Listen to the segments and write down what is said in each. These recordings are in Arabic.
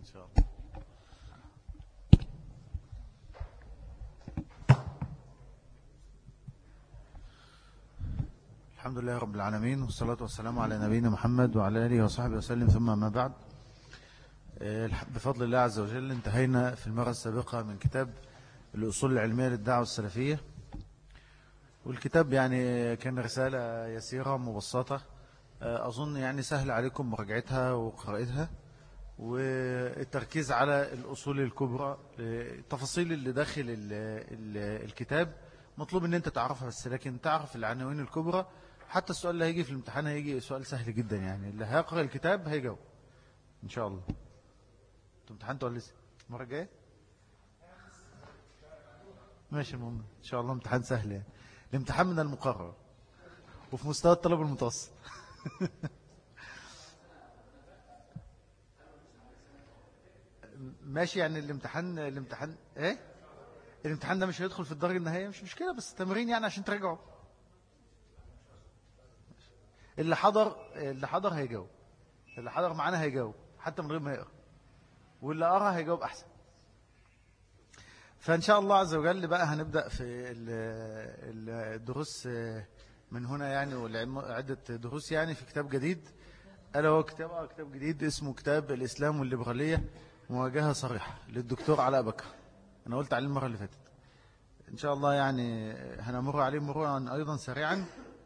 شاء الله. الحمد لله رب العالمين، والصلاة والسلام على نبينا محمد وعلى آله وصحبه وسلم، ثم ما بعد. بفضل الله عز وجل انتهينا في المرة السابقة من كتاب الأصول العلمية للدعوة السلفية، والكتاب يعني كان رسالة يسيرة مبسطة، أظن يعني سهل عليكم مراجعتها وقراءتها والتركيز على الأصول الكبرى. التفاصيل اللي داخل الكتاب مطلوب ان انت تعرفها بس، لكن تعرف العناوين الكبرى. حتى السؤال اللي هيجي في الامتحان هيجي سؤال سهل جدا، يعني اللي هيقرأ الكتاب هيجاوب ان شاء الله. انتوا امتحنتوا ولا لسه؟ المرة الجاية ماشي، المهم ان شاء الله امتحان سهل. يعني الامتحان من المقرر وفي مستوى الطلب المتوسط. ماشي، يعني الامتحان ايه؟ الامتحان ده مش هيدخل في الدرجة النهائية، مش مشكلة، بس تمرين يعني عشان تراجعوا. اللي حضر هيجاوب، اللي حضر معانا هيجاوب حتى من غير ما يقرأ، واللي قرأ هيجاوب أحسن. فإن شاء الله عز وجل بقى هنبدأ في الدروس من هنا يعني، وعدة دروس يعني في كتاب جديد، ألا هو كتاب جديد اسمه كتاب الإسلام والليبرالية مواجهة صريحة للدكتور علاء بكر. أنا قلت عليه المرة اللي فاتت، إن شاء الله يعني هنمر عليه مرورا أيضا سريعا،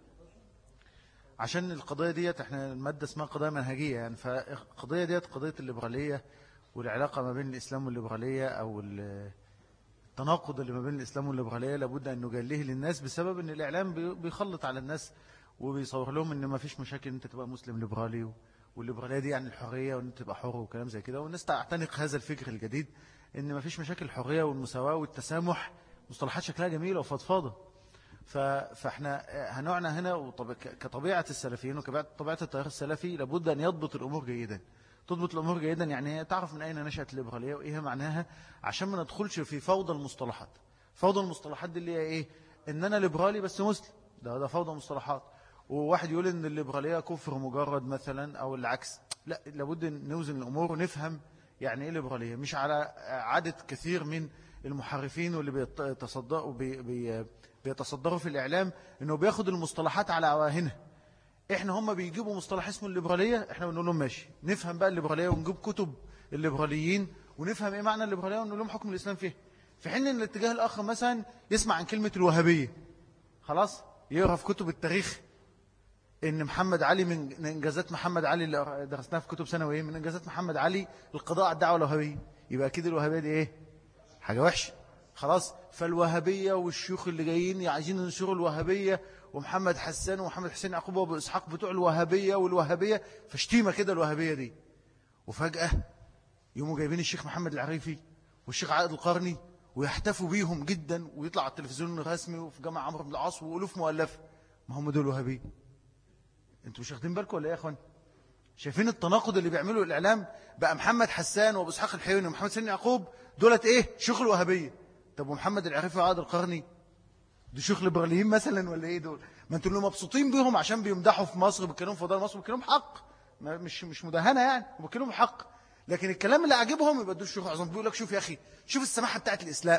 عشان القضية ديت احنا المادة اسمها قضايا منهجية يعني. فالقضية ديت قضية الليبرالية والعلاقة ما بين الإسلام والليبرالية، أو التناقض اللي ما بين الإسلام والليبرالية، لابد أن نجليه للناس، بسبب أن الإعلام بيخلط على الناس وبيصور لهم أن ما فيش مشاكل أن أنت تبقى مسلم ليبرالي، والليبرالية دي يعني الحرية وأن أنت تبقى حر وكلام زي كده، والناس تعتنق هذا الفكر الجديد أن ما فيش مشاكل، الحرية والمساواة والتسامح، مصطلحات شكلها جميلة وفضفاضة. فاحنا هنوعنا هنا كطبيعة السلفيين وكطبيعة التيار السلفي، لابد أن يضبط الأمور جيدا. تضبط الأمور جيدا يعني تعرف من أين نشأت الليبرالية وإيه معناها، عشان ما ندخلش في فوضى المصطلحات. فوضى المصطلحات دي اللي هي إيه؟ إن أنا ليبرالي بس مسلم، ده فوضى مصطلحات. وواحد يقول إن الليبرالية كفر مجرد مثلا، أو العكس. لا، لابد نوزن الأمور ونفهم يعني إيه ليبرالية، مش على عدد كثير من المحرفين واللي بيتصدروا في الإعلام إنه بياخد المصطلحات على عواهنها. إحنا هم بيجيبوا مصطلح اسمه الليبرالية، إحنا بنقول لهم ماشي، نفهم بقى الليبرالية ونجيب كتب الليبراليين ونفهم إيه معنى الليبرالية ونقول لهم حكم الإسلام فيه. في حين إن الاتجاه الآخر مثلا يسمع عن كلمة الوهابية، خلاص يقرأ في كتب التاريخ إن محمد علي، من إنجازات محمد علي اللي درسناها في كتب ثانوية، من إنجازات محمد علي القضاء على الدعوة الوهابية، يبقى أكيد الوهابية دي إيه؟ حاجة وحشة. خلاص، فالوهابية والشيوخ اللي جايين عايزين ينشروا الوهابية، ومحمد حسان ومحمد حسين يعقوب وابو إسحاق بتوع الوهابية والوهابية، فاشتيمة كده الوهابية دي. وفجأة يوموا جايبين الشيخ محمد العريفي والشيخ عائد القرني ويحتفوا بيهم جدا، ويطلع على التلفزيون الرسمي وفي جامع عمرو بن العاص وألوف مؤلفة. ما هم دول وهابية. انتوا مش واخدين بالكم ولا ايه يا اخوان؟ شايفين التناقض اللي بيعمله الإعلام؟ بقى محمد حسان وابو إسحاق الحيواني ومحمد حسين يعقوب دولت ايه؟ شيوخ الوهابية. طب ومحمد العريفي وعائد القرني دول شيوخ ليبراليين مثلا ولا ايه دول؟ ما انتوا اللي مبسوطين بيهم عشان بيمدحوا في مصر، بيتكلموا في فضائل مصر، بيتكلموا حق، مش مدهنه يعني، وبيتكلموا حق. لكن الكلام اللي عاجبهم يبقى دول شيوخ عظام. بيقول لك شوف يا اخي، شوف السماحه بتاعت الاسلام،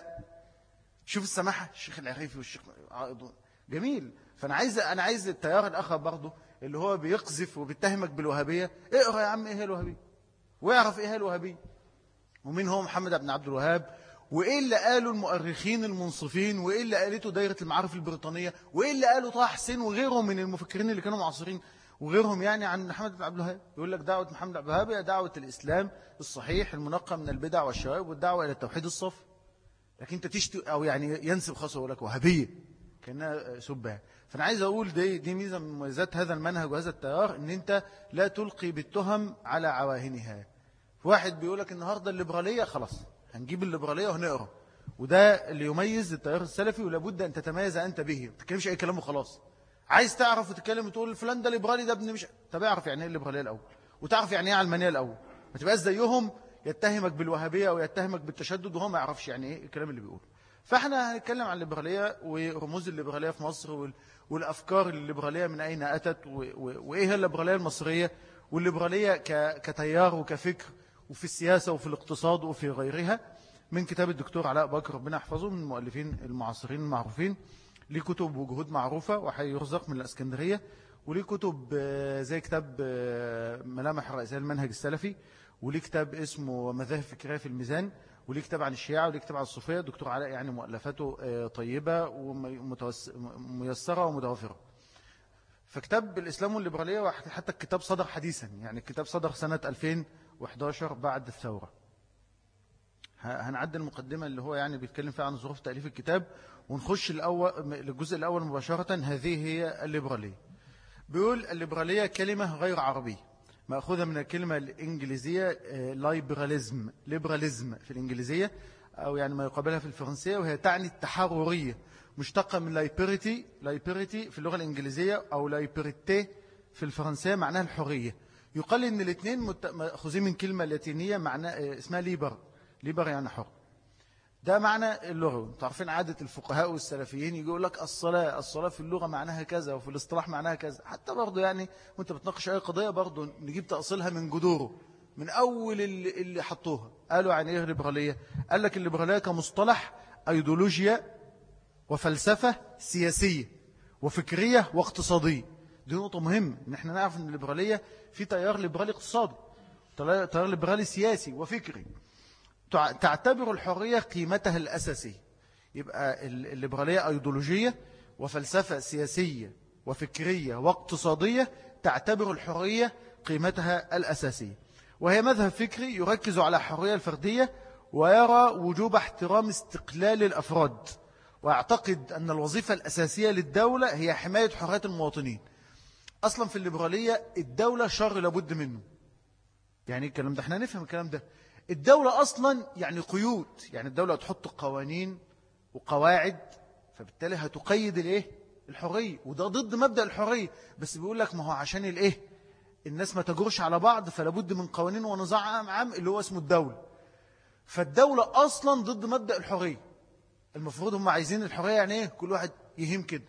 شوف السماحه، الشيخ العريفي والشيخ عائد جميل. انا عايز التيار الاخر برضه اللي هو بيقذف وبيتهمك بالوهابيه، اقرا يا عم ايه هي الوهابيه، واعرف ايه هي الوهابيه، ومين هو محمد بن عبد الوهاب، وإيه اللي قالوا المؤرخين المنصفين، وإيه اللي قالته دائرة المعارف البريطانية، وإيه اللي قالوا طه حسين وغيرهم من المفكرين اللي كانوا معاصرين وغيرهم يعني عن محمد بن عبد الوهاب. يقول لك دعوة محمد بن عبد الوهاب هي دعوة الإسلام الصحيح المنقى من البدع والشوائب، والدعوة إلى التوحيد الصافي. لكن أنت تشتي أو يعني ينسب خاصة يقول لك وهابية كأنها سبها. فأنا عايز أقول دي ميزة من مميزات هذا المنهج وهذا التيار، إن أنت لا تلقي بالتهم على عواهنها. واحد بيقول لك النهاردة الليبرالية، خلاص هنجيب الليبرالية وهنقرأ، وده اللي يميز التيار السلفي، ولابد أن تتميز أنت به. ما تتكلمش أي كلام وخلاص. عايز تعرف وتتكلم وتقول فلان ده ليبرالي، ده ابن مش. طب اعرف يعني ايه الليبرالية الأول، وتعرف يعني ايه علمانية الأول. ما تبقاش زيهم يتهمك بالوهابية أو يتهمك بالتشدد وهو ما يعرفش يعني ايه الكلام اللي بيقوله. فاحنا هنتكلم عن الليبرالية ورموز الليبرالية في مصر، والأفكار الليبرالية من أين أتت، وإيه هي الليبرالية المصرية، والليبرالية كتيار وكفكر، وفي السياسة وفي الاقتصاد وفي غيرها، من كتاب الدكتور علاء بكر ربنا يحفظه، من المؤلفين المعاصرين المعروفين. ليه كتب وجهود معروفة، وحي يرزق من الأسكندرية. وليه كتب زي كتاب ملامح الرئيسية المنهج السلفي، وليه كتاب اسمه مذاهب فكرية في الميزان، وليه كتاب عن الشيعة، وليه كتاب عن الصوفية. الدكتور علاء يعني مؤلفاته طيبة وميسرة ومتوفرة. فكتاب الإسلام والليبرالية، وحتى الكتاب صدر حديثا، يعني الكتاب صدر سنة 2011 بعد الثورة. هنعدي المقدمة اللي هو يعني بيتكلم فيها عن ظروف تأليف الكتاب، ونخش للجزء الأول مباشرة. هذه هي الليبرالية. بيقول الليبرالية كلمة غير عربية مأخوذة من الكلمة الإنجليزية ليبراليزم في الإنجليزية، أو يعني ما يقابلها في الفرنسية، وهي تعني التحررية، مشتقة من لايبرتي في اللغة الإنجليزية، أو لايبرتي في الفرنسية، معناها الحرية. يقال إن الاثنين مأخوذين من كلمة لاتينية معنى اسمها ليبر يعني حر. ده معنى اللغة. تعرفين عادة الفقهاء والسلفيين يقول لك الصلاة في اللغة معناها كذا، وفي الاصطلاح معناها كذا. حتى برضو يعني وانت بتناقش أي قضية برضو نجيب تأصيلها من جذوره، من أول اللي حطوها. قالوا عن إيه الليبرالية؟ قال لك الليبرالية كمصطلح أيديولوجيا وفلسفة سياسية وفكرية واقتصادية. دي نقطة مهمة، ان احنا نعرف ان الليبرالية في تيار ليبرالي اقتصادي، تيار ليبرالي سياسي وفكري، تعتبر الحرية قيمتها الأساسية. يبقى الليبرالية أيديولوجية وفلسفة سياسية وفكرية واقتصادية، تعتبر الحرية قيمتها الأساسية. وهي مذهب فكري يركز على الحرية الفردية، ويرى وجوب احترام استقلال الأفراد، ويعتقد أن الوظيفة الأساسية للدولة هي حماية حريات المواطنين. أصلا في الليبرالية الدولة شر لابد منه. يعني الكلام ده احنا نفهم الكلام ده. الدولة أصلا يعني قيود، يعني الدولة تحط قوانين وقواعد، فبالتالي هتقيد الحرية، وده ضد مبدأ الحرية. بس بيقول لك ما هو عشان الناس ما تجرش على بعض، فلابد من قوانين ونظام عام اللي هو اسمه الدولة. فالدولة أصلا ضد مبدأ الحرية. المفروض هم عايزين الحرية يعني ايه؟ كل واحد يهم كده،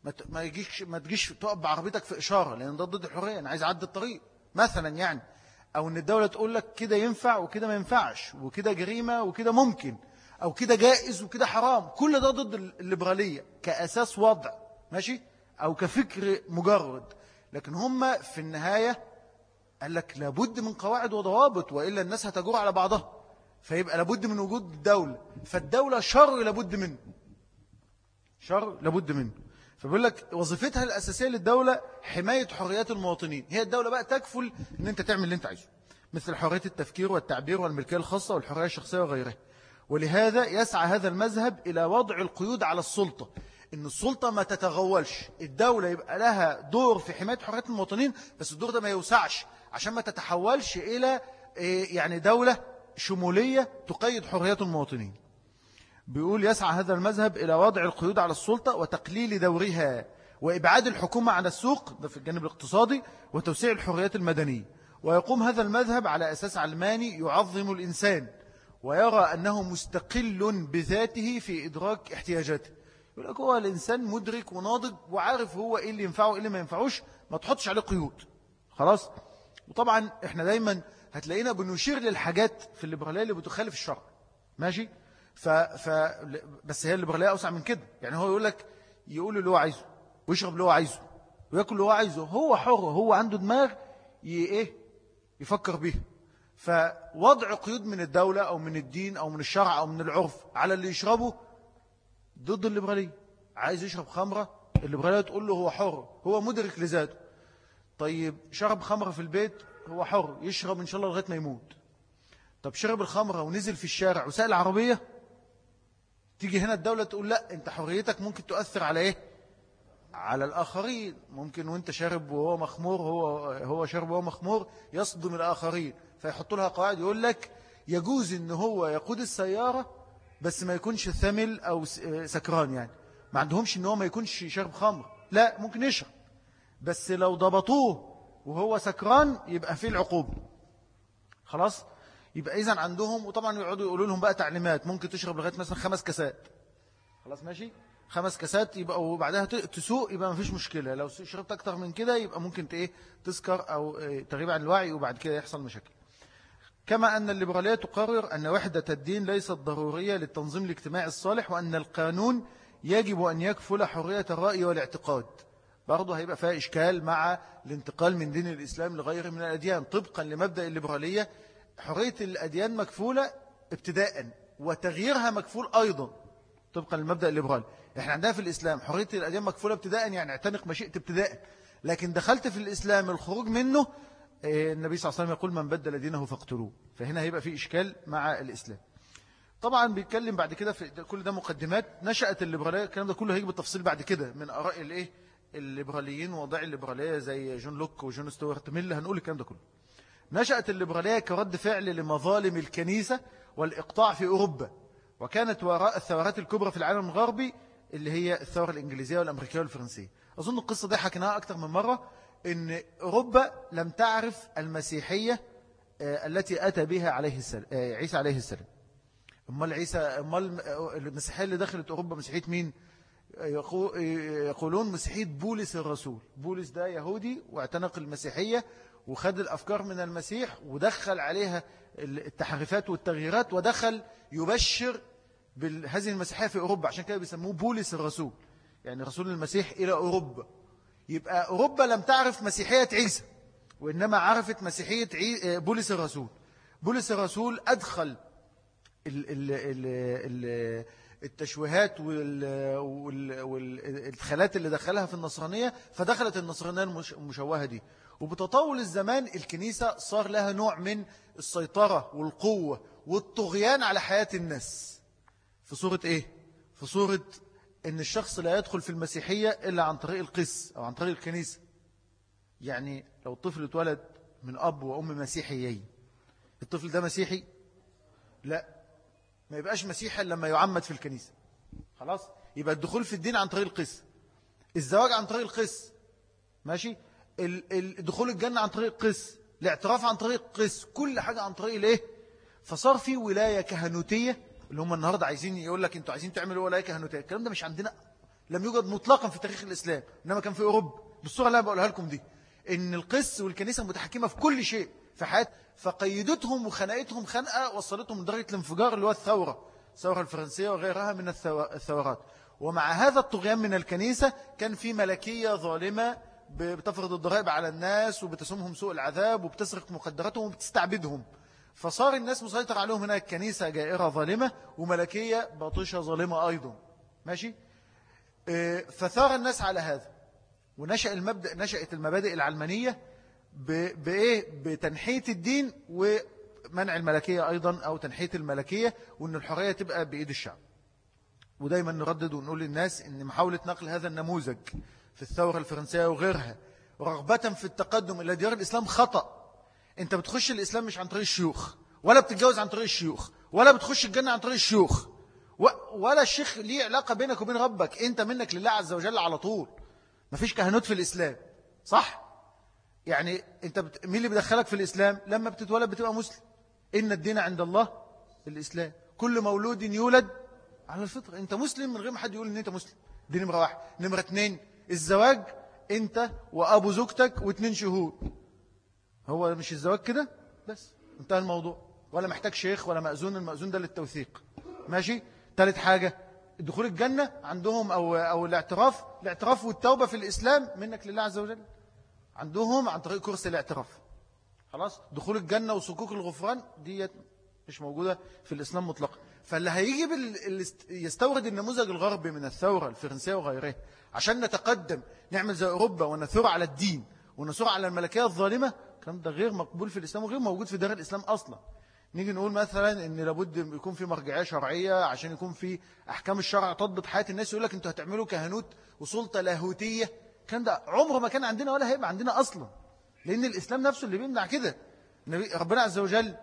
ما تجيش تقف بعربيتك في إشارة، لأن ده ضد الحرية. أنا عايز أعدي الطريق مثلا يعني. أو أن الدولة تقول لك كده ينفع وكده ما ينفعش، وكده جريمة وكده ممكن، أو كده جائز وكده حرام. كل ده ضد الليبرالية كأساس وضع ماشي، أو كفكر مجرد. لكن هم في النهاية قال لك لابد من قواعد وضوابط، وإلا الناس هتجور على بعضها، فيبقى لابد من وجود الدولة. فالدولة شر لابد منه، شر لابد منه. فبيقول لك وظيفتها الأساسية للدولة حماية حريات المواطنين. هي الدولة بقى تكفل ان انت تعمل اللي انت عايزه، مثل حرية التفكير والتعبير والملكية الخاصة والحرية الشخصية وغيرها. ولهذا يسعى هذا المذهب إلى وضع القيود على السلطة، ان السلطة ما تتغولش. الدولة يبقى لها دور في حماية حريات المواطنين، بس الدور ده ما يوسعش عشان ما تتحولش إلى يعني دولة شمولية تقيد حريات المواطنين. بيقول يسعى هذا المذهب إلى وضع القيود على السلطة وتقليل دورها، وإبعاد الحكومة عن السوق، ده في الجانب الاقتصادي، وتوسيع الحريات المدنية. ويقوم هذا المذهب على أساس علماني يعظم الإنسان، ويرى أنه مستقل بذاته في إدراك احتياجاته. يقول لك هو الإنسان مدرك وناضج وعارف هو إيه اللي ينفعه وإيه اللي ما ينفعوش، ما تحطش عليه قيود خلاص. وطبعا إحنا دايما هتلاقينا بنشير للحاجات في الليبرالية اللي بتخالف الشرع ماشي. بس هي الليبرالية أوسع من كده. يعني هو يقول اللي هو عايزه، ويشرب اللي هو عايزه، ويأكل اللي هو عايزه. هو حر، هو عنده دماغ يفكر بيها. فوضع قيود من الدولة أو من الدين أو من الشرع أو من العرف على اللي يشربه ضد الليبرالية. عايز يشرب خمرة، الليبرالية تقول له هو حر، هو مدرك لذاته. طيب شرب خمرة في البيت، هو حر يشرب إن شاء الله لغاية ما يموت. طب شرب الخمرة ونزل في الشارع وسائل العربية، تيجي هنا الدولة تقول لا، انت حريتك ممكن تؤثر على على الآخرين. ممكن وانت شارب وهو مخمور، هو شارب وهو مخمور، يصدم الآخرين. فيحط لها قواعد، يقول لك يجوز ان هو يقود السيارة بس ما يكونش ثمل أو سكران. يعني ما عندهمش ان هو ما يكونش شارب خمر، لا ممكن يشرب، بس لو ضبطوه وهو سكران يبقى فيه العقوبة خلاص. يبقى إذن عندهم، وطبعا يقعدوا يقولوا لهم بقى تعليمات، ممكن تشرب لغاية مثلا 5 كاسات خلاص ماشي، 5 كاسات يبقى، وبعدها تسوق يبقى ما فيش مشكلة. لو شربت أكتر من كده يبقى ممكن تسكر أو تغيب عن الوعي، وبعد كده يحصل مشاكل. كما أن الليبرالية تقرر أن وحدة الدين ليست ضرورية للتنظيم الاجتماعي الصالح، وأن القانون يجب أن يكفل حرية الرأي والاعتقاد. برضه هيبقى فيها إشكال مع الانتقال من دين الإسلام لغيره من الأديان. طبقا لمبدأ الليبرالية حرية الأديان مكفولة ابتداء، وتغييرها مكفول أيضا طبقا للمبدأ الليبرالي. احنا عندنا في الإسلام حرية الأديان مكفولة ابتداء، يعني اعتنق مشيئة ابتداء. لكن دخلت في الإسلام الخروج منه، النبي صلى الله عليه وسلم يقول من بدل دينه فاقتلوه. فهنا هيبقى في إشكال مع الإسلام. طبعا بيتكلم بعد كده في كل ده مقدمات. نشأت الليبرالية، الكلام ده كله هيجي بالتفصيل بعد كده من آراء الليبراليين ووضع الليبرالية زي جون لوك وجون ستوارت ميل، هنقول الكلام ده كله. نشأت الليبرالية كرد فعل لمظالم الكنيسة والإقطاع في أوروبا، وكانت وراء الثورات الكبرى في العالم الغربي اللي هي الثورة الإنجليزية والأمريكية والفرنسية. أظن القصة دي حكيناها أكثر من مرة، إن أوروبا لم تعرف المسيحية التي أتى بها عليه السلام عيسى عليه السلام. أمال المسيحية اللي دخلت أوروبا مسيحية مين؟ يقولون مسيحية بولس الرسول. بولس ده يهودي واعتنق المسيحية وخد الأفكار من المسيح ودخل عليها التحريفات والتغييرات، ودخل يبشر بهذه المسيحية في أوروبا. عشان كده بيسموه بولس الرسول، يعني رسول المسيح إلى أوروبا. يبقى أوروبا لم تعرف مسيحية عيسى، وإنما عرفت مسيحية بولس الرسول. بولس الرسول أدخل التشويهات والإدخالات اللي دخلها في النصرانية، فدخلت النصرانية المشوهة دي. وبتطول الزمان الكنيسة صار لها نوع من السيطرة والقوة والطغيان على حياة الناس. في صورة إيه؟ في صورة إن الشخص لا يدخل في المسيحية إلا عن طريق القس أو عن طريق الكنيسة. يعني لو الطفل اتولد من أب وأم مسيحيين، الطفل ده مسيحي؟ لا، ما يبقاش مسيحي لما يعمد في الكنيسة. خلاص، يبقى الدخول في الدين عن طريق القس، الزواج عن طريق القس، ماشي، الدخول الجنة عن طريق القس، الاعتراف عن طريق القس، كل حاجة عن طريق الايه. فصار في ولاية كهنوتية، اللي هم النهاردة عايزين يقول لك انتوا عايزين تعملوا ولاية كهنوتية. الكلام ده مش عندنا، لم يوجد مطلقا في تاريخ الإسلام، إنما كان في أوروبا بالصورة اللي أنا بقولها لكم دي، إن القس والكنيسة متحكمة في كل شيء في حياة. فقيدتهم وخنقتهم خنقة وصلتهم لدرجة الانفجار اللي هو الثورة الفرنسية وغيرها من الثورات. ومع هذا الطغيان من الكنيسة كان في ملكية ظالمة بتفرض الضرائب على الناس وبتسومهم سوء العذاب وبتسرق مقدراتهم وبتستعبدهم. فصار الناس مسيطر عليهم هنا الكنيسة جائرة ظالمة وملكية باطشة ظالمة أيضا، ماشي. فثار الناس على هذا، نشأت المبادئ العلمانية بتنحية الدين ومنع الملكية أيضا، أو تنحية الملكية، وأن الحرية تبقى بإيد الشعب. ودايما نردد ونقول للناس أن محاولة نقل هذا النموذج في الثورة الفرنسية وغيرها رغبة في التقدم إلى ديار الإسلام خطأ. أنت بتخش الإسلام مش عن طريق الشيوخ، ولا بتتجوز عن طريق الشيوخ، ولا بتخش الجنة عن طريق الشيوخ، ولا الشيخ ليه علاقة بينك وبين ربك. أنت منك لله عز وجل على طول. مفيش كهنوت في الإسلام، صح؟ يعني أنت مين اللي بيدخلك في الإسلام؟ لما بتتولد بتبقى مسلم. إن الدين عند الله الإسلام، كل مولود يولد على الفطرة. أنت مسلم من غير ما حد يقول إن أنت مسلم. دي نمرة واحد. نمرة اتنين، الزواج أنت وأبو زوجتك واتنين شهود. هو مش الزواج كده بس انتهى الموضوع، ولا محتاج شيخ ولا مأذون. المأذون ده للتوثيق، ماشي. ثالث حاجة، دخول الجنة عندهم أو الاعتراف والتوبة في الإسلام منك لله عز وجل، عندهم عن طريق كرسي الاعتراف. خلاص، دخول الجنة وصكوك الغفران دي مش موجودة في الإسلام مطلقا. فاللي هيجي يستورد النموذج الغربي من الثورة الفرنسية وغيرها عشان نتقدم نعمل زي أوروبا ونثور على الدين ونثور على الملكية الظالمة، الكلام ده غير مقبول في الإسلام وغير موجود في دار الإسلام أصلا. نيجي نقول مثلا إن لابد يكون في مرجعية شرعية عشان يكون في أحكام الشرع تضبط حياة الناس، يقول لك أنتوا هتعملوا كهنوت وسلطة لاهوتية. الكلام ده عمره ما كان عندنا ولا هيبقى عندنا أصلا، لأن الإسلام نفسه اللي بيمنع كده. ربنا عز وجل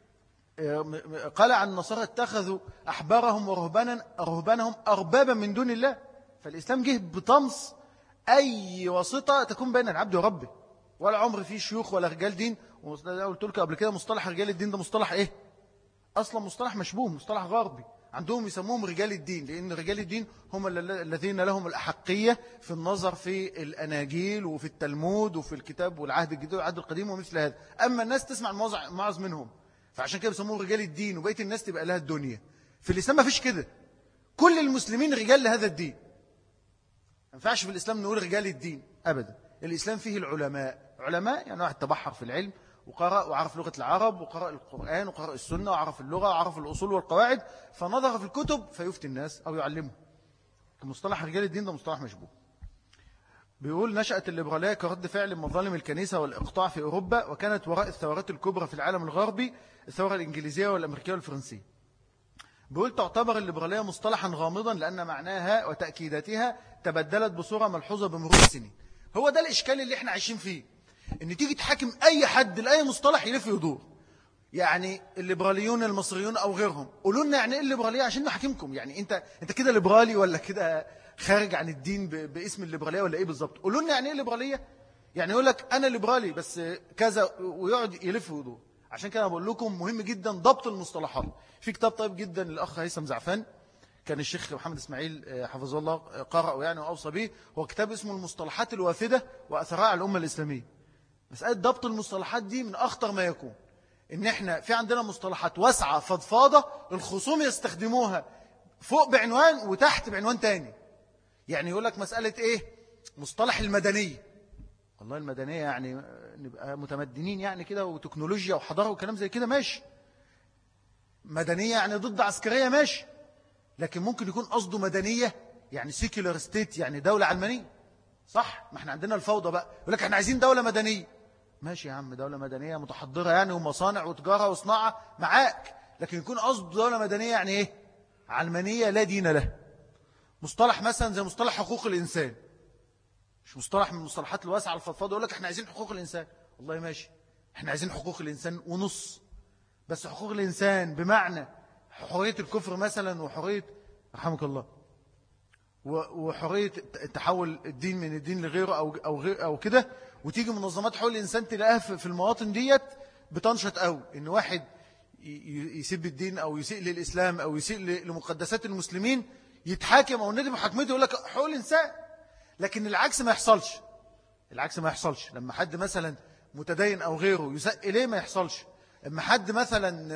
قال عن النصارى اتخذوا أحبارهم ورهبانهم أربابا من دون الله. فالإسلام جه بطمس أي واسطة تكون بين العبد وربه. ولا عمر فيه شيوخ ولا رجال دين. وقلت لك قبل كده مصطلح رجال الدين ده مصطلح إيه؟ أصلا مصطلح مشبوه، مصطلح غربي. عندهم يسموهم رجال الدين، لأن رجال الدين هم الذين لهم الأحقية في النظر في الأناجيل وفي التلمود وفي الكتاب والعهد الجديد والعهد القديم ومثل هذا. أما الناس تسمع المعظ منهم، فعشان كده بيسموه رجال الدين، وبقية الناس تبقى لها الدنيا. في الإسلام ما فيش كده، كل المسلمين رجال لهذا الدين. ما ينفعش في الإسلام نقول رجال الدين أبدا. الإسلام فيه العلماء، علماء يعني واحد تبحر في العلم وقرأ وعرف لغة العرب وقرأ القرآن وقرأ السنة وعرف اللغة وعرف الأصول والقواعد، فنظر في الكتب فيفتي الناس أو يعلمهم. مصطلح رجال الدين ده مصطلح مشبوه. بيقول نشأت الليبرالية كرد فعل مظالم الكنيسة والإقطاع في أوروبا، وكانت وراء الثورات الكبرى في العالم الغربي الثورة الإنجليزية والأمريكية والفرنسية. بيقول تعتبر الليبرالية مصطلحا غامضا لأن معناها وتأكيداتها تبدلت بصورة ملحوظة بمرور السنين. هو ده الإشكال اللي احنا عايشين فيه، إن تيجي تحاكم أي حد لأي مصطلح يلف يدور. يعني الليبراليون المصريون أو غيرهم قولوا لنا يعني إيه الليبرالية عشان نحاكمكم. يعني أنت كده ليبرالي ولا كده خارج عن الدين باسم الليبرالية ولا إيه بالظبط؟ قولوا لنا يعني إيه الليبرالية. يعني يقول لك أنا ليبرالي بس كذا ويقعد يلف ويدور. عشان كده بقول لكم مهم جدا ضبط المصطلحات. في كتاب طيب جدا للأخ هيثم زعفان، كان الشيخ محمد إسماعيل حفظه الله قرأه يعني وأوصى به، هو كتاب اسمه المصطلحات الوافدة وأثرها على الأمة الإسلامية. مسألة ضبط المصطلحات دي من أخطر ما يكون، إن إحنا في عندنا مصطلحات واسعة فضفاضة الخصوم يستخدموها فوق بعنوان وتحت بعنوان تاني. يعني يقول لك مسألة إيه؟ مصطلح المدنية. والله المدنية يعني نبقى متمدنين يعني كده وتكنولوجيا وحضارة وكلام زي كده، ماشي. مدنية يعني ضد عسكرية، ماشي. لكن ممكن يكون قصده مدنية يعني سيكولار ستيت، يعني دولة علمانية، صح؟ ما احنا عندنا الفوضى بقى، يقول لك احنا عايزين دولة مدنية. ماشي يا عم، دولة مدنية متحضرة يعني ومصانع وتجارة وصناعة معاك، لكن يكون قصده دولة مدنية يعني ايه؟ علمانية لا دين له. مصطلح مثلا زي مصطلح حقوق الإنسان، مش مصطلح من المصطلحات الواسعة الفضفاضة. يقول لك احنا عايزين حقوق الإنسان، والله ماشي، احنا عايزين حقوق الإنسان ونص، بس حقوق الإنسان بمعنى حرية الكفر مثلا وحرية رحمك الله وحرية تحول الدين من الدين لغيره أو كده. وتيجي منظمات حقوق الإنسان تلاقيها في المواطن ديت بتنشط قوي، إن واحد يسيب الدين أو يسيء للإسلام أو يسيء لمقدسات المسلمين يتحاكم أو ندي محاكمته يقول لك حقوق الإنسان. لكن العكس ما يحصلش، العكس ما يحصلش. لما حد مثلا متدين أو غيره يساء إليه ما يحصلش. لما حد مثلا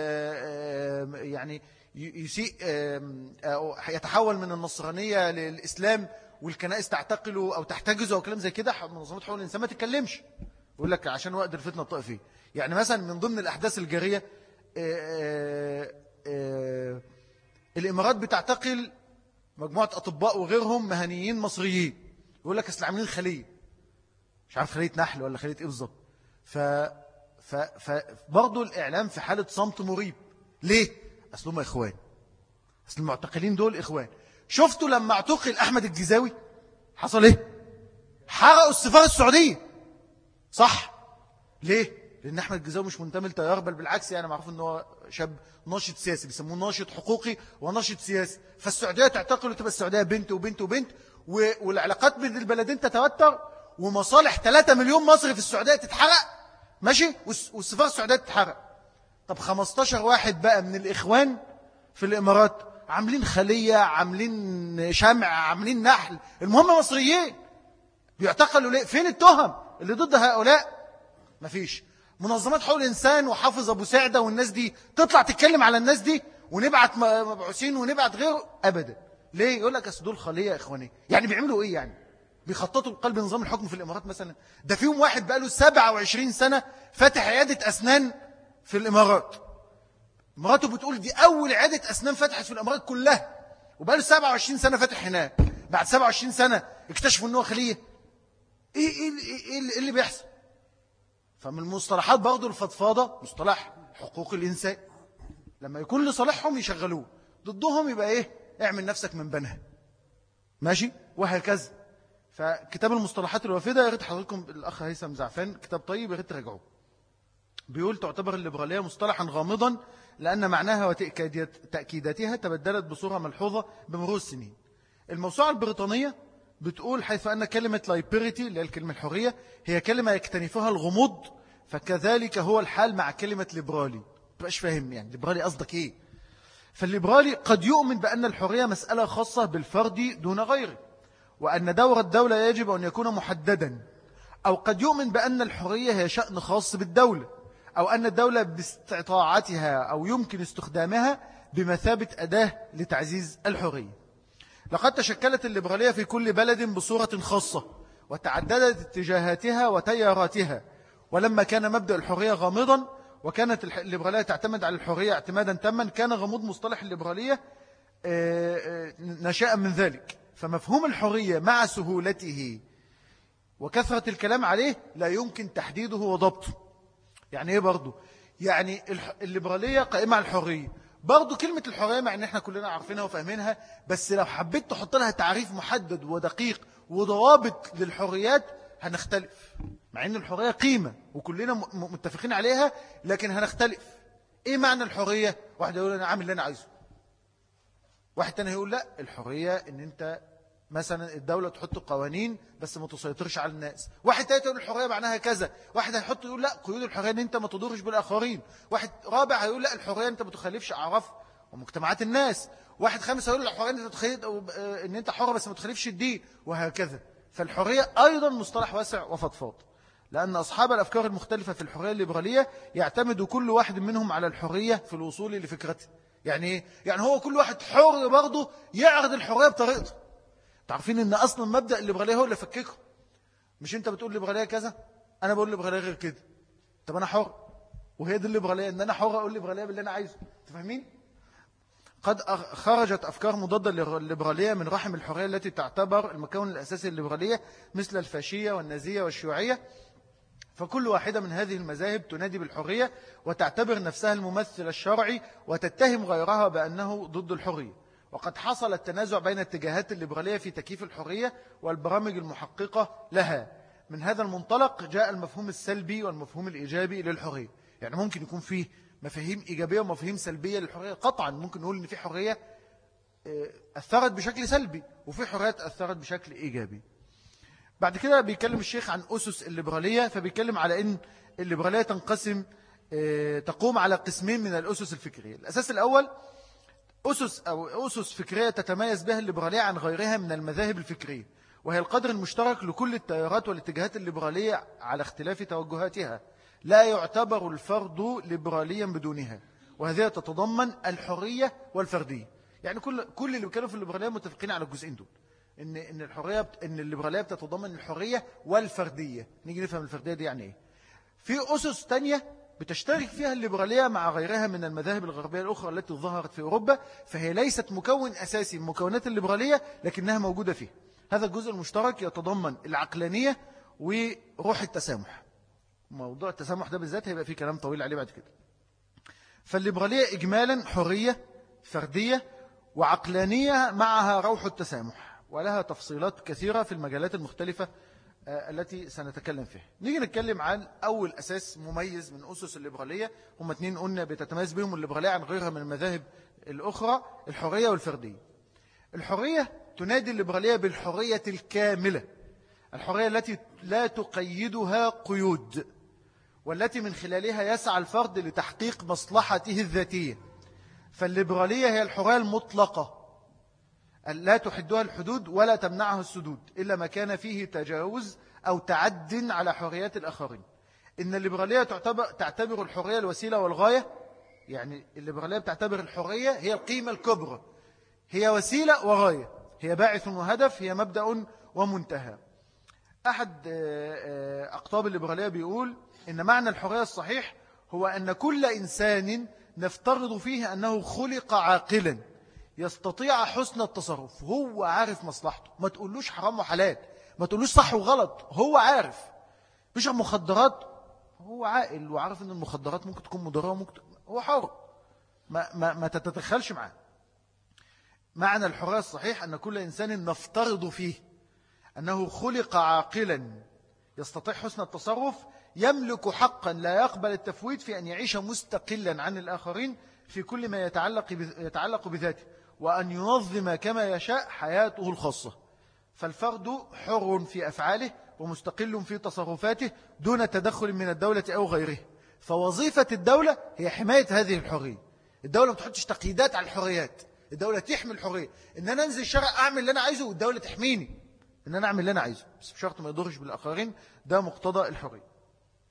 يعني يسيء أو يتحول من النصرانية للإسلام والكنائس تعتقله أو تحتجزه أو كلام زي كده، منظمات حقوق الإنسان ما تتكلمش، يقول لك عشان وقت الفتنة الطائفية. يعني مثلا من ضمن الأحداث الجارية الإمارات بتعتقل مجموعة أطباء وغيرهم مهنيين مصريين، يقول لك أصل عاملين خلية، مش عارف خلية نحل ولا خلية إيه بالظبط. فبرضه الإعلام في حالة صمت مريب. ليه؟ أصلهم إخوان، أصل المعتقلين دول إخوان. شفتوا لما اعتقل أحمد الجزاوي حصل إيه؟ حرقوا السفارة السعودية، صح؟ ليه؟ لأن أحمد الجزاوي مش منتمي لتيار، بل بالعكس يعني معروف أنه شاب ناشط سياسي، بيسموه ناشط حقوقي وناشط سياسي. فالسعودية تعتقل وتبقى السعودية بنت وبنت وبنت، والعلاقات بين البلدين تتوتر، ومصالح 3 مليون مصري في السعودية تتحرق، ماشي، والسفارة السعودية تتحرق. طب 15 واحد بقى من الإخوان في الإمارات عاملين خلية، عاملين شمع، عاملين نحل، المهم مصريين بيعتقلوا ليه؟ فين التهم اللي ضد هؤلاء؟ مفيش. منظمات حقوق الإنسان وحافظ أبو سعدة والناس دي تطلع تتكلم على الناس دي ونبعت مبعوثين ونبعت غيره؟ أبدا. ليه؟ يقول لك أصل دول خلية إخوانية. يعني بيعملوا إيه يعني؟ بيخططوا لقلب نظام الحكم في الإمارات مثلا؟ ده فيهم واحد بقاله 27 سنة فاتح عيادة أسنان في الإمارات، مراته بتقول دي أول عيادة أسنان فتحت في الإمارات كلها، وبقاله 27 سنة فاتح هناك. بعد 27 سنة اكتشفوا أنه خلية. إيه اللي بيحصل؟ فمن المصطلحات برضو الفضفاضة مصطلح حقوق الإنسان، لما يكون لصالحهم يشغلوه، ضدهم يبقى إيه؟ اعمل نفسك من بنها، ماشي، وهكذا. فكتاب المصطلحات الوافدة يا ريت حضراتكم الأخ هيثم زعفان، كتاب طيب يا ريت تراجعوه. بيقول تعتبر الليبرالية مصطلحا غامضا لأن معناها وتأكيداتها تبدلت بصورة ملحوظة بمرور السنين. الموسوعة البريطانية بتقول حيث أن كلمة لايبريتي اللي هي الكلمة الحرية هي كلمة يكتنفها الغموض، فكذلك هو الحال مع كلمة ليبرالي. تبقاش فاهم يعني ليبرالي قصدك إيه. فالليبرالي قد يؤمن بأن الحرية مسألة خاصة بالفرد دون غيره، وأن دور الدولة يجب أن يكون محددا، أو قد يؤمن بأن الحرية هي شأن خاص بالدولة، أو أن الدولة باستطاعتها أو يمكن استخدامها بمثابة أداة لتعزيز الحرية. لقد تشكلت الليبرالية في كل بلد بصورة خاصة وتعددت اتجاهاتها وتياراتها. ولما كان مبدأ الحرية غامضا وكانت الليبرالية تعتمد على الحرية اعتمادا تاما، كان غموض مصطلح الليبرالية نشأ من ذلك. فمفهوم الحرية مع سهولته وكثرة الكلام عليه لا يمكن تحديده وضبطه. يعني ايه برضو؟ يعني الليبرالية قائمة على الحرية. برضو كلمة الحرية مع ان احنا كلنا عارفينها وفاهمينها، بس لو حبيت تحط لها تعريف محدد ودقيق وضوابط للحريات هنختلف. مع ان الحرية قيمة وكلنا متفقين عليها، لكن هنختلف. ايه معنى الحرية؟ واحد يقول انا عامل اللي انا عايزه، واحد تاني يقول لا، الحرية ان انت مثلا الدولة تحط قوانين بس ما تسيطرش على الناس. واحد تالت يقول الحرية معناها كذا. واحد هيحط يقول لا، قيود الحرية ان انت ما تضرش بالاخرين. واحد رابع هيقول لا، الحرية انت ما تخالفش اعراف ومجتمعات الناس. واحد خامس هيقول الحرية ان انت حر بس ما تخالفش الدين، وهكذا. فالحرية ايضا مصطلح واسع وفضفاض، لأن أصحاب الأفكار المختلفة في الحرية الليبرالية يعتمد كل واحد منهم على الحرية في الوصول لفكرته. يعني إيه؟ يعني هو كل واحد حر برضه يعرض الحرية بطريقته. تعرفين إن أصلا مبدأ الليبرالية هو اللي فككه. مش أنت بتقول الليبرالية كذا، أنا بقول الليبرالية غير كده. طب أنا حر، وهي دي الليبرالية، إن أنا حر أقول الليبرالية باللي أنا عايزه. تفهمين؟ قد خرجت أفكار مضادة للليبرالية من رحم الحرية التي تعتبر المكون الأساسي للليبرالية، مثل الفاشية والنازية والشيوعية. فكل واحدة من هذه المذاهب تنادي بالحرية وتعتبر نفسها الممثل الشرعي وتتهم غيرها بأنه ضد الحرية. وقد حصل التنازع بين اتجاهات الليبرالية في تكييف الحرية والبرامج المحققة لها. من هذا المنطلق جاء المفهوم السلبي والمفهوم الإيجابي للحرية. يعني ممكن يكون فيه مفاهيم إيجابية ومفاهيم سلبية للحرية. قطعا ممكن نقول إن في حرية أثرت بشكل سلبي وفي حريات أثرت بشكل إيجابي. بعد كده بيتكلم الشيخ عن أسس الليبرالية، فبيتكلم على أن الليبرالية تقوم على قسمين من الأسس الفكرية. الأساس الأول أسس فكرية تتميز بها الليبرالية عن غيرها من المذاهب الفكرية، وهي القدر المشترك لكل التيارات والاتجاهات الليبرالية على اختلاف توجهاتها. لا يعتبر الفرد ليبراليا بدونها، وهذه تتضمن الحرية والفردية. يعني كل اللي كانوا في الليبرالية متفقين على الجزئين دول، إن الليبرالية بتتضمن الحرية والفردية. نيجي نفهم الفردية دي يعني إيه. في أسس تانية بتشترك فيها الليبرالية مع غيرها من المذاهب الغربية الأخرى التي ظهرت في أوروبا، فهي ليست مكون أساسي من مكونات الليبرالية لكنها موجودة فيه. هذا الجزء المشترك يتضمن العقلانية وروح التسامح. موضوع التسامح ده بالذات هيبقى فيه كلام طويل عليه بعد كده. فالليبرالية إجمالا حرية فردية وعقلانية معها روح التسامح، ولها تفصيلات كثيرة في المجالات المختلفة التي سنتكلم فيها. نيجي نتكلم عن أول أساس مميز من أسس الليبرالية. هم اتنين قلنا بتتميز بهم الليبرالية عن غيرها من المذاهب الأخرى: الحرية والفردية. الحرية تنادي الليبرالية بالحرية الكاملة، الحرية التي لا تقيدها قيود، والتي من خلالها يسعى الفرد لتحقيق مصلحته الذاتية. فالليبرالية هي الحرية المطلقة، لا تحدها الحدود ولا تمنعها السدود إلا ما كان فيه تجاوز أو تعد على حريات الآخرين. إن الليبرالية تعتبر الحرية الوسيلة والغاية. يعني الليبرالية بتعتبر الحرية هي القيمة الكبرى، هي وسيلة وغاية، هي باعث وهدف، هي مبدأ ومنتهى. أحد أقطاب الليبرالية بيقول إن معنى الحرية الصحيح هو أن كل إنسان نفترض فيه أنه خلق عاقلا يستطيع حسن التصرف. هو عارف مصلحته، ما تقولوش حرام وحلال، ما تقولوش صح وغلط، هو عارف. مش المخدرات، هو عاقل وعارف أن المخدرات ممكن تكون مضرة وممكن هو حر، ما تتدخلش معاه. معنى الحرية الصحيح أن كل إنسان نفترض فيه أنه خلق عاقلا يستطيع حسن التصرف، يملك حقا لا يقبل التفويت في أن يعيش مستقلا عن الآخرين في كل ما يتعلق بذاته، وأن ينظم كما يشاء حياته الخاصة. فالفرد حر في أفعاله ومستقل في تصرفاته دون تدخل من الدولة أو غيره. فوظيفة الدولة هي حماية هذه الحرية. الدولة ما تحطش تقييدات على الحريات، الدولة تحمي الحرية. إن أنا أنزل الشارع أعمل اللي أنا عايزه والدولة تحميني إن أنا أعمل اللي أنا عايزه، بس بشرط ما يضرش بالآخرين. ده مقتضى الحرية.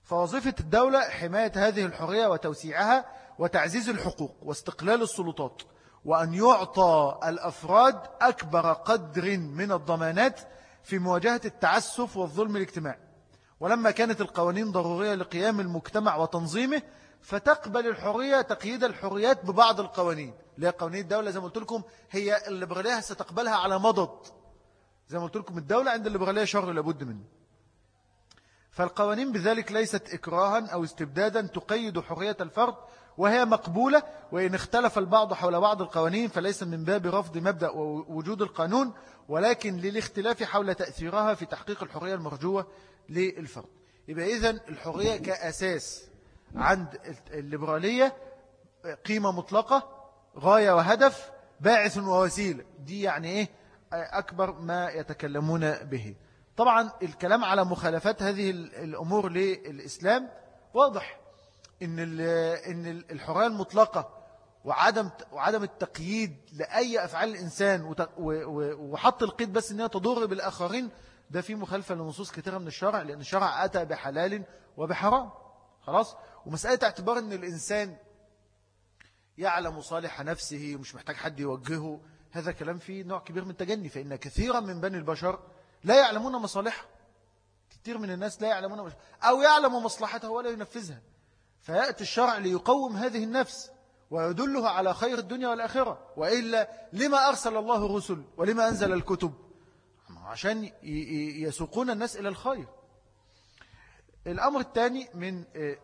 فوظيفة الدولة حماية هذه الحرية وتوسيعها وتعزيز الحقوق واستقلال السلطات، وأن يعطى الأفراد أكبر قدر من الضمانات في مواجهة التعسف والظلم الاجتماعي. ولما كانت القوانين ضرورية لقيام المجتمع وتنظيمه، فتقبل الحرية تقييد الحريات ببعض القوانين، اللي هي قوانين الدولة. زي ما قلت لكم هي الليبرالية ستقبلها على مضض. زي ما قلت لكم الدولة عند الليبرالية شر لابد منه. فالقوانين بذلك ليست إكراها أو استبدادا تقيد حرية الفرد، وهي مقبولة. وإن اختلف البعض حول بعض القوانين فليس من باب رفض مبدأ وجود القانون، ولكن للاختلاف حول تأثيرها في تحقيق الحرية المرجوة للفرد. يبقى إذن الحرية كأساس عند الليبرالية قيمة مطلقة، غاية وهدف، باعث ووسيلة. دي يعني إيه أكبر ما يتكلمون به. طبعا الكلام على مخالفات هذه الأمور للإسلام واضح، إن الحرية المطلقة وعدم التقييد لأي أفعال الإنسان وحط القيد بس إنها تضر بالآخرين، ده في مخالفة لنصوص كثيرة من الشرع، لأن الشرع أتى بحلال وبحرام. خلاص. ومسألة اعتبار أن الإنسان يعلم صالح نفسه ومش محتاج حد يوجهه، هذا كلام فيه نوع كبير من التجني، فإن كثيرا من بني البشر لا يعلمون مصالحه. كثير من الناس لا يعلمون مصالحه أو يعلم مصلحته ولا ينفذها، فيأتي الشرع ليقوم هذه النفس ويدلها على خير الدنيا والآخرة. وإلا لما أرسل الله الرسل ولما أنزل الكتب؟ عشان يسوقون الناس إلى الخير. الأمر الثاني من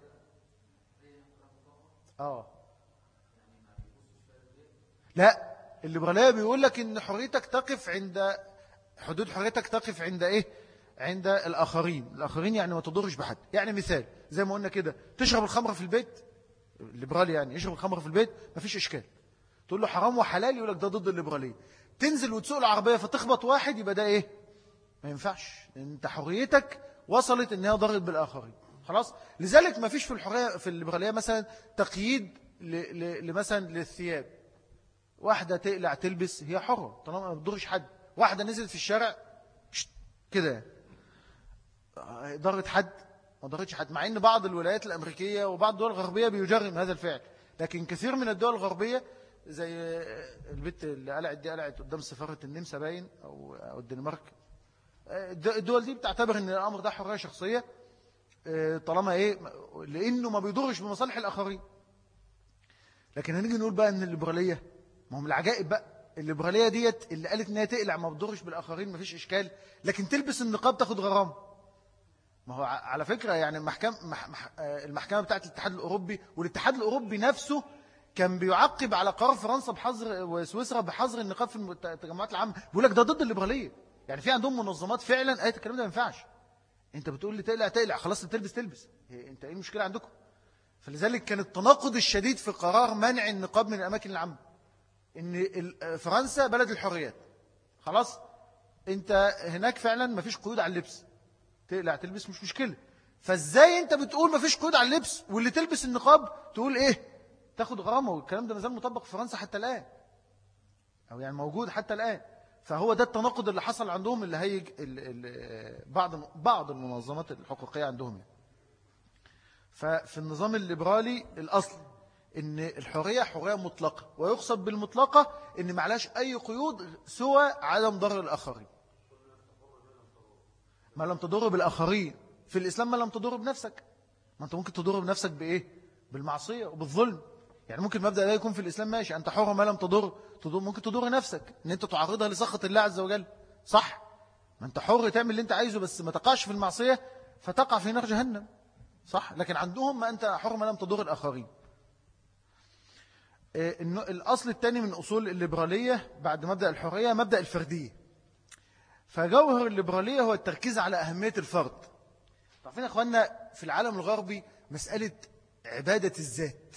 لا، الليبرالية بيقول لك إن حريتك تقف عند حدود، حريتك تقف عند إيه؟ عند الآخرين يعني ما تضرش بحد. يعني مثال زي ما قلنا كده، تشرب الخمر في البيت، الليبرالي يعني يشرب الخمر في البيت مفيش إشكال، تقول له حرام وحلال يقول لك ده ضد الليبرالية. تنزل وتسوق العربية فتخبط واحد، يبقى ده إيه؟ ما ينفعش، انت حريتك وصلت انها ضرت بالآخرين. خلاص. لذلك ما فيش في الحرية في الليبرالية مثلا تقييد مثلا للثياب. واحدة تقلع تلبس هي حرة طالما ما بتضرش حد. واحدة نزلت في الشارع كده ضرت حد؟ ما ضرتش حد، مع ان بعض الولايات الأمريكية وبعض الدول الغربية بيجرم هذا الفعل. لكن كثير من الدول الغربية زي البنت اللي قلعت قدام سفارة النمسا باين أو الدنمارك، الدول دي بتعتبر ان الامر ده حرية شخصية طالما ايه، لانه ما بيضرش بمصالح الاخرين. لكن هنيجي نقول بقى ان الليبرالية، ما هم العجائب بقى، الليبرالية ديت اللي قالت انها تقلع ما بتضرش بالاخرين ما فيش اشكال، لكن تلبس النقاب تاخد غرام. ما هو على فكرة يعني المحكمة بتاعت الاتحاد الاوروبي، والاتحاد الاوروبي نفسه كان بيعقب على قرار فرنسا بحظر وسويسرا بحظر النقاب في التجمعات العامة، بيقول لك ده ضد الليبرالية. يعني في عندهم منظمات فعلا قالت الكلام ده ما ينفعش. انت بتقول لي تقلع خلاص، تلبس انت ايه المشكلة عندكم؟ فلذلك كان التناقض الشديد في قرار منع النقاب من الاماكن العامة، ان فرنسا بلد الحريات. خلاص. انت هناك فعلا ما فيش قيود على اللبس، تقلع تلبس مش مشكلة. فازاي انت بتقول ما فيش قيود على اللبس واللي تلبس النقاب تقول ايه تاخد غرامة؟ والكلام ده مازال مطبق في فرنسا حتى الآن، او يعني موجود حتى الآن. فهو ده التناقض اللي حصل عندهم، اللي هيج بعض المنظمات الحقوقية عندهم يعني. ففي النظام الليبرالي الأصل إن الحرية حرية مطلقة، ويقصد بالمطلقة إن معلاش أي قيود سوى عدم ضرر الآخرين. ما لم تضر بالآخرين في الإسلام ما لم تضر بنفسك. ما أنت ممكن تضر بنفسك بإيه؟ بالمعصية وبالظلم. يعني ممكن مبدأ لا يكون في الإسلام ماشي، أنت حر ما لم تضر، ممكن تضر نفسك إن أنت تعرضها لسخط الله عز وجل، صح؟ ما أنت حر تعمل اللي أنت عايزه، بس ما تقعش في المعصية فتقع في نار جهنم، صح؟ لكن عندهم ما أنت حر ما لم تضر الآخرين. الأصل الثاني من أصول الليبرالية بعد مبدأ الحرية مبدأ الفردية. فجوهر الليبرالية هو التركيز على أهمية الفرد. عارفين يا أخوانا في العالم الغربي مسألة عبادة الذات،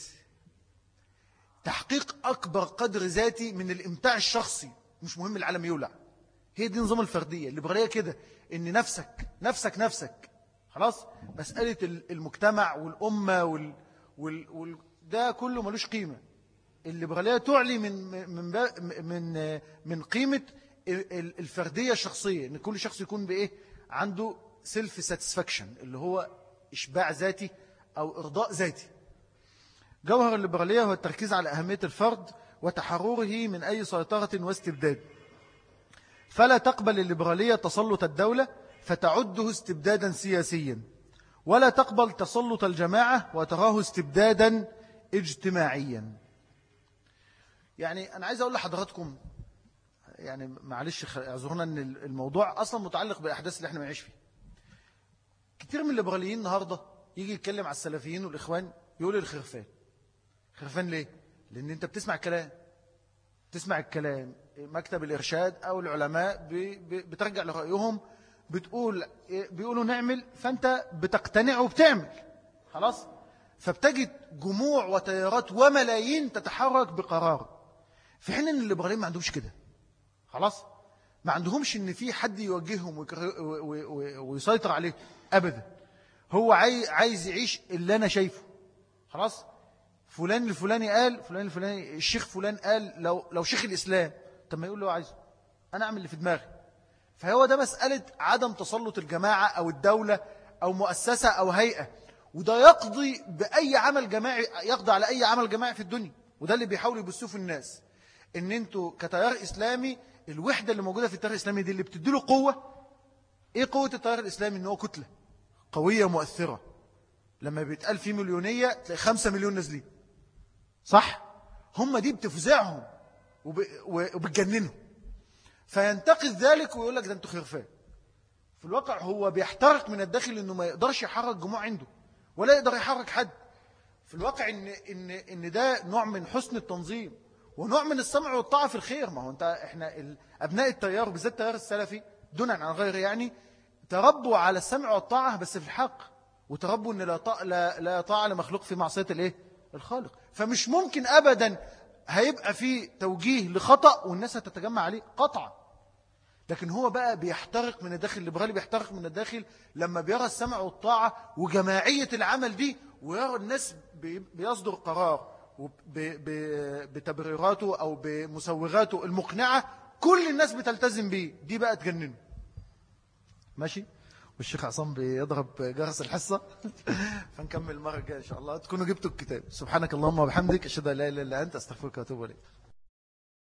تحقيق أكبر قدر ذاتي من الإمتاع الشخصي، مش مهم العالم يولع. هي دي نظام الفردية الليبرالية كده، إن نفسك خلاص. مسألة المجتمع والأمة ده كله ملوش قيمة. الليبرالية تعلي من قيمة الفردية الشخصية، إن كل شخص يكون بإيه عنده سيلف ساتسفاكشن، اللي هو إشباع ذاتي أو إرضاء ذاتي. جوهر الليبرالية هو التركيز على أهمية الفرد وتحرره من أي سيطرة واستبداد، فلا تقبل الليبرالية تسلط الدولة فتعده استبدادا سياسيا، ولا تقبل تسلط الجماعة وتراه استبدادا اجتماعيا. يعني أنا عايز أقول لحضراتكم، يعني معلش اعذرونا أن الموضوع أصلا متعلق بالأحداث اللي احنا بنعيش فيها. كتير من الليبراليين النهاردة يجي يتكلم على السلفيين والإخوان يقول الخرفان. خرفان ليه؟ لأن أنت بتسمع الكلام مكتب الإرشاد أو العلماء بترجع لرأيهم، بيقولوا نعمل، فأنت بتقتنع وبتعمل خلاص. فبتجد جموع وتيارات وملايين تتحرك بقرار، في حين أن الليبراليين ما عندهمش كده خلاص. ما عندهمش أن في حد يوجههم ويسيطر عليه أبدا. هو عايز يعيش اللي أنا شايفه خلاص. فلان الفلاني قال، فلان الفلاني الشيخ فلان قال، لو شيخ الإسلام، طب ما يقول له عايزه، أنا أعمل اللي في دماغي. فهو ده مسألة عدم تسلط الجماعة أو الدولة أو مؤسسة أو هيئة، وده يقضي بأي عمل جماعي، يقضي على أي عمل جماعي في الدنيا. وده اللي بيحاولوا يبثوه في الناس، إن أنتوا كتيار إسلامي الوحدة اللي موجودة في التيار الإسلامي دي اللي بتديله قوة. إيه قوة التيار الإسلامي؟ إن هو كتلة قوية مؤثرة. لما بيتقال فيه مليونية تلاقي 5 مليون نازلين، صح؟ هم دي بتفزعهم وبتجننهم، فينتقد ذلك ويقول لك ده انتوا خرفان. في الواقع هو بيحترق من الداخل، انه ما يقدرش يحرك جموع عنده ولا يقدر يحرك حد. في الواقع ان ده نوع من حسن التنظيم ونوع من السمع والطاعة في الخير. ما هو احنا ابناء التيار بالذات التيار السلفي دونا عن غيره، يعني تربوا على السمع والطاعة بس في الحق، وتربوا ان لا طاعة لمخلوق في معصية الايه؟ الخالق. فمش ممكن ابدا هيبقى في توجيه لخطأ والناس هتتجمع عليه قطعا. لكن هو بقى بيحترق من الداخل، الليبرالي بيحترق من الداخل لما بيرى السمع والطاعة وجماعية العمل دي، ويرى الناس بيصدر قرار بتبريراته أو بمسوغاته المقنعة كل الناس بتلتزم بيه، دي بقى تجننه. ماشي؟ والشيخ عصام بيضرب جرس الحصة فنكمل المرة الجاية إن شاء الله تكونوا جبتوا الكتاب. سبحانك اللهم وبحمدك، أشهد أن لا إله إلا أنت، أستغفرك وأتوب إليك.